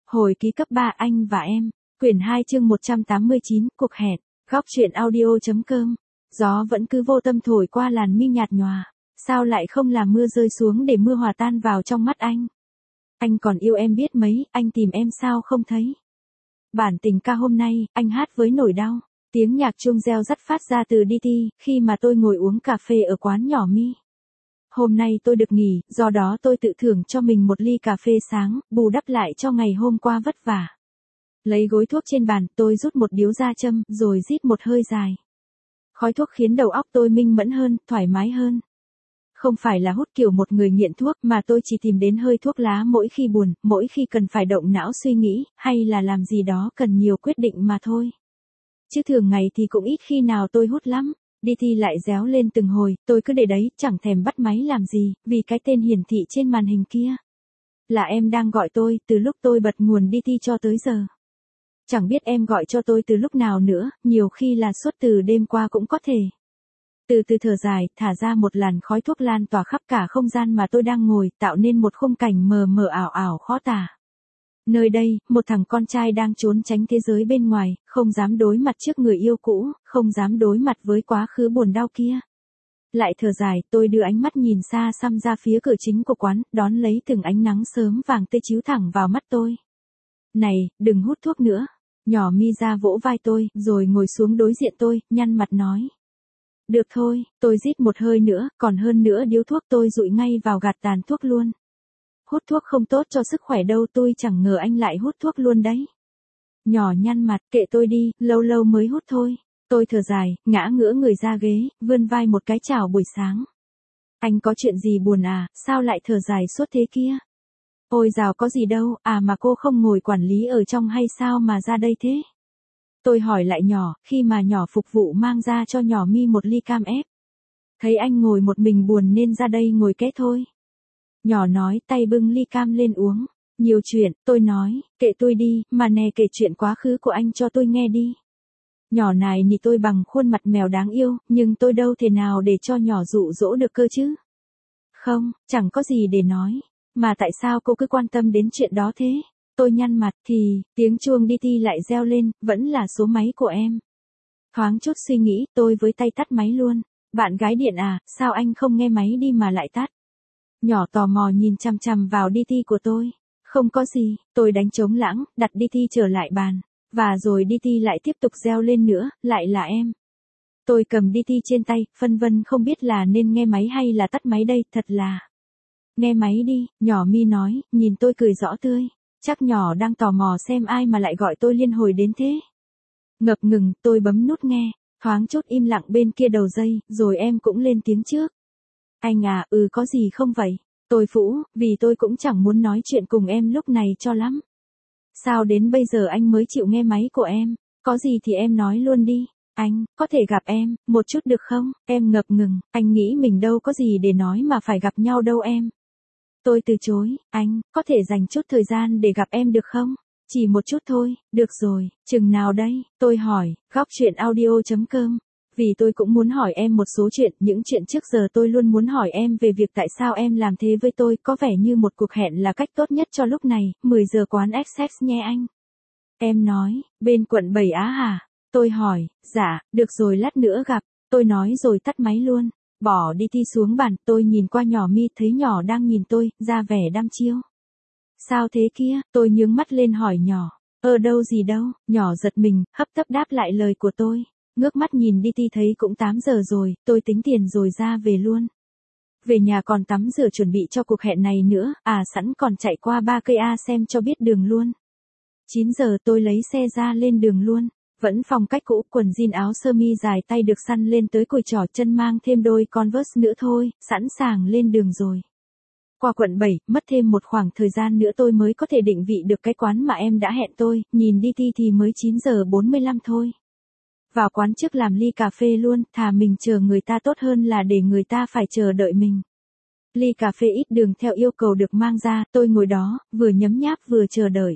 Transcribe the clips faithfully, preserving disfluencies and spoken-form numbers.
Hồi ký cấp ba anh và em. Quyển hai chương một trăm tám mươi chín, cuộc hẹn. Góc truyện audio.com. Gió vẫn cứ vô tâm thổi qua làn mi nhạt nhòa. Sao lại không làm mưa rơi xuống để mưa hòa tan vào trong mắt anh? Anh còn yêu em biết mấy, anh tìm em sao không thấy? Bản tình ca hôm nay, anh hát với nỗi đau. Tiếng nhạc chuông reo rắt phát ra từ đê tê, khi mà tôi ngồi uống cà phê ở quán nhỏ mi. Hôm nay tôi được nghỉ, do đó tôi tự thưởng cho mình một ly cà phê sáng, bù đắp lại cho ngày hôm qua vất vả. Lấy gối thuốc trên bàn, tôi rút một điếu ra châm, rồi rít một hơi dài. Khói thuốc khiến đầu óc tôi minh mẫn hơn, thoải mái hơn. Không phải là hút kiểu một người nghiện thuốc, mà tôi chỉ tìm đến hơi thuốc lá mỗi khi buồn, mỗi khi cần phải động não suy nghĩ, hay là làm gì đó cần nhiều quyết định mà thôi. Chứ thường ngày thì cũng ít khi nào tôi hút lắm. đê tê lại réo lên từng hồi, tôi cứ để đấy, chẳng thèm bắt máy làm gì, vì cái tên hiển thị trên màn hình kia là em đang gọi tôi, từ lúc tôi bật nguồn đê tê cho tới giờ. Chẳng biết em gọi cho tôi từ lúc nào nữa, nhiều khi là suốt từ đêm qua cũng có thể. Từ từ thở dài, thả ra một làn khói thuốc lan tỏa khắp cả không gian mà tôi đang ngồi, tạo nên một khung cảnh mờ mờ ảo ảo khó tả. Nơi đây, một thằng con trai đang trốn tránh thế giới bên ngoài, không dám đối mặt trước người yêu cũ, không dám đối mặt với quá khứ buồn đau kia. Lại thở dài, tôi đưa ánh mắt nhìn xa xăm ra phía cửa chính của quán, đón lấy từng ánh nắng sớm vàng tươi chiếu thẳng vào mắt tôi. Này, đừng hút thuốc nữa. Nhỏ mi ra vỗ vai tôi, rồi ngồi xuống đối diện tôi, nhăn mặt nói. Được thôi, tôi rít một hơi nữa, còn hơn nữa điếu thuốc tôi dụi ngay vào gạt tàn thuốc luôn. Hút thuốc không tốt cho sức khỏe đâu, tôi chẳng ngờ anh lại hút thuốc luôn đấy. Nhỏ nhăn mặt, kệ tôi đi, lâu lâu mới hút thôi. Tôi thở dài, ngã ngửa người ra ghế, vươn vai một cái chào buổi sáng. Anh có chuyện gì buồn à, sao lại thở dài suốt thế kia? Ôi dào có gì đâu, à mà cô không ngồi quản lý ở trong hay sao mà ra đây thế? Tôi hỏi lại nhỏ, khi mà nhỏ phục vụ mang ra cho nhỏ mi một ly cam ép. Thấy anh ngồi một mình buồn nên ra đây ngồi ké thôi. Nhỏ nói, tay bưng ly cam lên uống. Nhiều chuyện, tôi nói, kệ tôi đi, mà nè kể chuyện quá khứ của anh cho tôi nghe đi. Nhỏ này nị tôi bằng khuôn mặt mèo đáng yêu, nhưng tôi đâu thể nào để cho nhỏ dụ dỗ được cơ chứ. Không, chẳng có gì để nói. Mà tại sao cô cứ quan tâm đến chuyện đó thế? Tôi nhăn mặt, thì, tiếng chuông đê tê lại reo lên, vẫn là số máy của em. Thoáng chút suy nghĩ, tôi với tay tắt máy luôn. Bạn gái điện à, sao anh không nghe máy đi mà lại tắt? Nhỏ tò mò nhìn chằm chằm vào đê tê của tôi. Không có gì, tôi đánh trống lãng, đặt đê tê trở lại bàn. Và rồi đê tê lại tiếp tục reo lên nữa, lại là em. Tôi cầm đê tê trên tay, phân vân không biết là nên nghe máy hay là tắt máy đây, thật là. Nghe máy đi, nhỏ mi nói, nhìn tôi cười rõ tươi. Chắc nhỏ đang tò mò xem ai mà lại gọi tôi liên hồi đến thế. Ngập ngừng, tôi bấm nút nghe, thoáng chút im lặng bên kia đầu dây, rồi em cũng lên tiếng trước. Anh à, ừ có gì không vậy? Tôi phũ, vì tôi cũng chẳng muốn nói chuyện cùng em lúc này cho lắm. Sao đến bây giờ anh mới chịu nghe máy của em? Có gì thì em nói luôn đi. Anh, có thể gặp em, một chút được không? Em ngập ngừng, anh nghĩ mình đâu có gì để nói mà phải gặp nhau đâu em. Tôi từ chối, anh, có thể dành chút thời gian để gặp em được không? Chỉ một chút thôi, được rồi, chừng nào đây? Tôi hỏi, góc truyện audio.com. Vì tôi cũng muốn hỏi em một số chuyện, những chuyện trước giờ tôi luôn muốn hỏi em về việc tại sao em làm thế với tôi, có vẻ như một cuộc hẹn là cách tốt nhất cho lúc này, mười giờ quán Access nhé anh. Em nói, bên quận bảy Á hả? Tôi hỏi, dạ, được rồi lát nữa gặp, tôi nói rồi tắt máy luôn. Bỏ đê tê xuống bàn, tôi nhìn qua nhỏ mi, thấy nhỏ đang nhìn tôi, ra vẻ đăm chiêu. Sao thế kia, tôi nhướng mắt lên hỏi nhỏ, ở đâu gì đâu, nhỏ giật mình, hấp tấp đáp lại lời của tôi. Ngước mắt nhìn đê tê thấy cũng tám giờ rồi, tôi tính tiền rồi ra về luôn. Về nhà còn tắm rửa chuẩn bị cho cuộc hẹn này nữa, à sẵn còn chạy qua ba cây A xem cho biết đường luôn. chín giờ tôi lấy xe ra lên đường luôn. Vẫn phong cách cũ, quần jean áo sơ mi dài tay được săn lên tới cùi trỏ, chân mang thêm đôi Converse nữa thôi, sẵn sàng lên đường rồi. Qua quận bảy, mất thêm một khoảng thời gian nữa tôi mới có thể định vị được cái quán mà em đã hẹn tôi, nhìn đê tê thì mới chín giờ bốn mươi lăm thôi. Vào quán trước làm ly cà phê luôn, thà mình chờ người ta tốt hơn là để người ta phải chờ đợi mình. Ly cà phê ít đường theo yêu cầu được mang ra, tôi ngồi đó, vừa nhấm nháp vừa chờ đợi.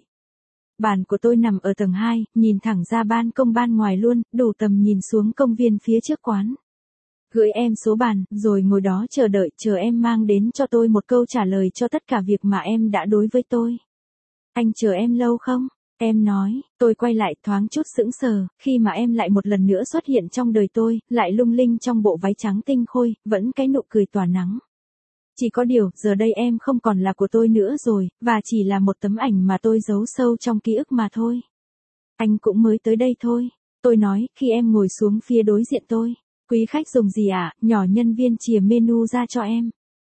Bàn của tôi nằm ở tầng hai, nhìn thẳng ra ban công ban ngoài luôn, đủ tầm nhìn xuống công viên phía trước quán. Gửi em số bàn, rồi ngồi đó chờ đợi, chờ em mang đến cho tôi một câu trả lời cho tất cả việc mà em đã đối với tôi. Anh chờ em lâu không? Em nói, tôi quay lại thoáng chút sững sờ, khi mà em lại một lần nữa xuất hiện trong đời tôi, lại lung linh trong bộ váy trắng tinh khôi, vẫn cái nụ cười tỏa nắng. Chỉ có điều, giờ đây em không còn là của tôi nữa rồi, và chỉ là một tấm ảnh mà tôi giấu sâu trong ký ức mà thôi. Anh cũng mới tới đây thôi. Tôi nói, khi em ngồi xuống phía đối diện tôi. Quý khách dùng gì ạ? À? Nhỏ nhân viên chìa menu ra cho em.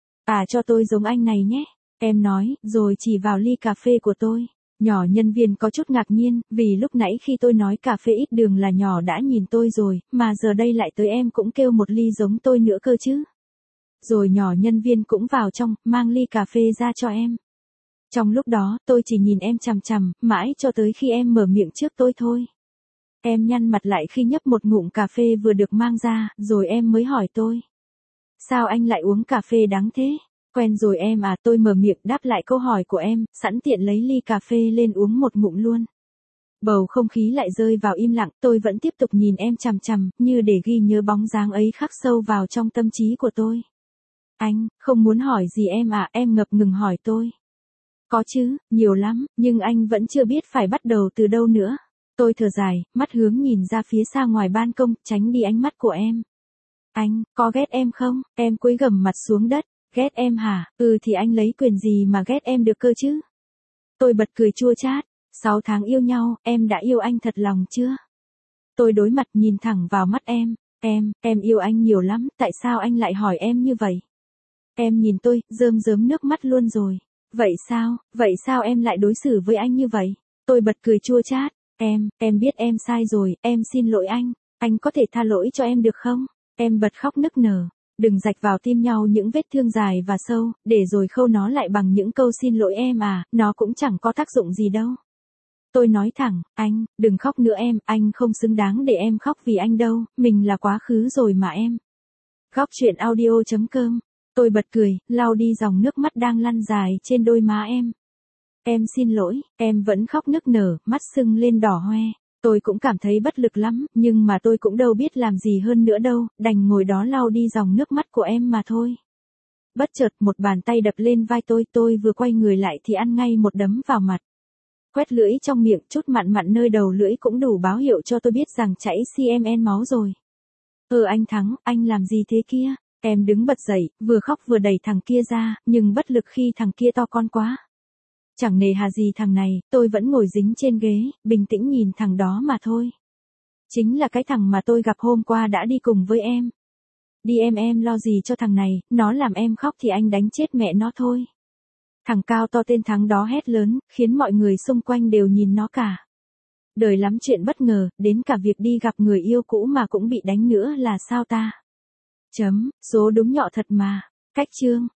À cho tôi giống anh này nhé. Em nói, rồi chỉ vào ly cà phê của tôi. Nhỏ nhân viên có chút ngạc nhiên, vì lúc nãy khi tôi nói cà phê ít đường là nhỏ đã nhìn tôi rồi, mà giờ đây lại tới em cũng kêu một ly giống tôi nữa cơ chứ. Rồi nhỏ nhân viên cũng vào trong, mang ly cà phê ra cho em. Trong lúc đó, tôi chỉ nhìn em chằm chằm, mãi cho tới khi em mở miệng trước tôi thôi. Em nhăn mặt lại khi nhấp một ngụm cà phê vừa được mang ra, rồi em mới hỏi tôi. Sao anh lại uống cà phê đắng thế? Quen rồi em à, tôi mở miệng đáp lại câu hỏi của em, sẵn tiện lấy ly cà phê lên uống một ngụm luôn. Bầu không khí lại rơi vào im lặng, tôi vẫn tiếp tục nhìn em chằm chằm, như để ghi nhớ bóng dáng ấy khắc sâu vào trong tâm trí của tôi. Anh, không muốn hỏi gì em à, em ngập ngừng hỏi tôi. Có chứ, nhiều lắm, nhưng anh vẫn chưa biết phải bắt đầu từ đâu nữa. Tôi thở dài, mắt hướng nhìn ra phía xa ngoài ban công, tránh đi ánh mắt của em. Anh, có ghét em không? Em cúi gằm mặt xuống đất. Ghét em hả? Ừ thì anh lấy quyền gì mà ghét em được cơ chứ? Tôi bật cười chua chát. Sáu tháng yêu nhau, em đã yêu anh thật lòng chưa? Tôi đối mặt nhìn thẳng vào mắt em. Em, em yêu anh nhiều lắm, tại sao anh lại hỏi em như vậy? Em nhìn tôi, rơm rớm nước mắt luôn rồi. Vậy sao, vậy sao em lại đối xử với anh như vậy? Tôi bật cười chua chát. Em, em biết em sai rồi, em xin lỗi anh. Anh có thể tha lỗi cho em được không? Em bật khóc nức nở. Đừng rạch vào tim nhau những vết thương dài và sâu, để rồi khâu nó lại bằng những câu xin lỗi em à, nó cũng chẳng có tác dụng gì đâu. Tôi nói thẳng, anh, đừng khóc nữa em, anh không xứng đáng để em khóc vì anh đâu, mình là quá khứ rồi mà em. Góc truyện audio chấm com. Tôi bật cười, lau đi dòng nước mắt đang lăn dài trên đôi má em. Em xin lỗi, em vẫn khóc nức nở, mắt sưng lên đỏ hoe. Tôi cũng cảm thấy bất lực lắm, nhưng mà tôi cũng đâu biết làm gì hơn nữa đâu, đành ngồi đó lau đi dòng nước mắt của em mà thôi. Bất chợt một bàn tay đập lên vai tôi, tôi vừa quay người lại thì ăn ngay một đấm vào mặt. Quét lưỡi trong miệng, chút mặn mặn nơi đầu lưỡi cũng đủ báo hiệu cho tôi biết rằng chảy xê em máu rồi. Ừ anh Thắng, anh làm gì thế kia? Em đứng bật dậy, vừa khóc vừa đẩy thằng kia ra, nhưng bất lực khi thằng kia to con quá. Chẳng nề hà gì thằng này, tôi vẫn ngồi dính trên ghế, bình tĩnh nhìn thằng đó mà thôi. Chính là cái thằng mà tôi gặp hôm qua đã đi cùng với em. Đi em em lo gì cho thằng này, nó làm em khóc thì anh đánh chết mẹ nó thôi. Thằng cao to tên Thắng đó hét lớn, khiến mọi người xung quanh đều nhìn nó cả. Đời lắm chuyện bất ngờ, đến cả việc đi gặp người yêu cũ mà cũng bị đánh nữa là sao ta? Chấm, số đúng nhọ thật mà. Cách chương.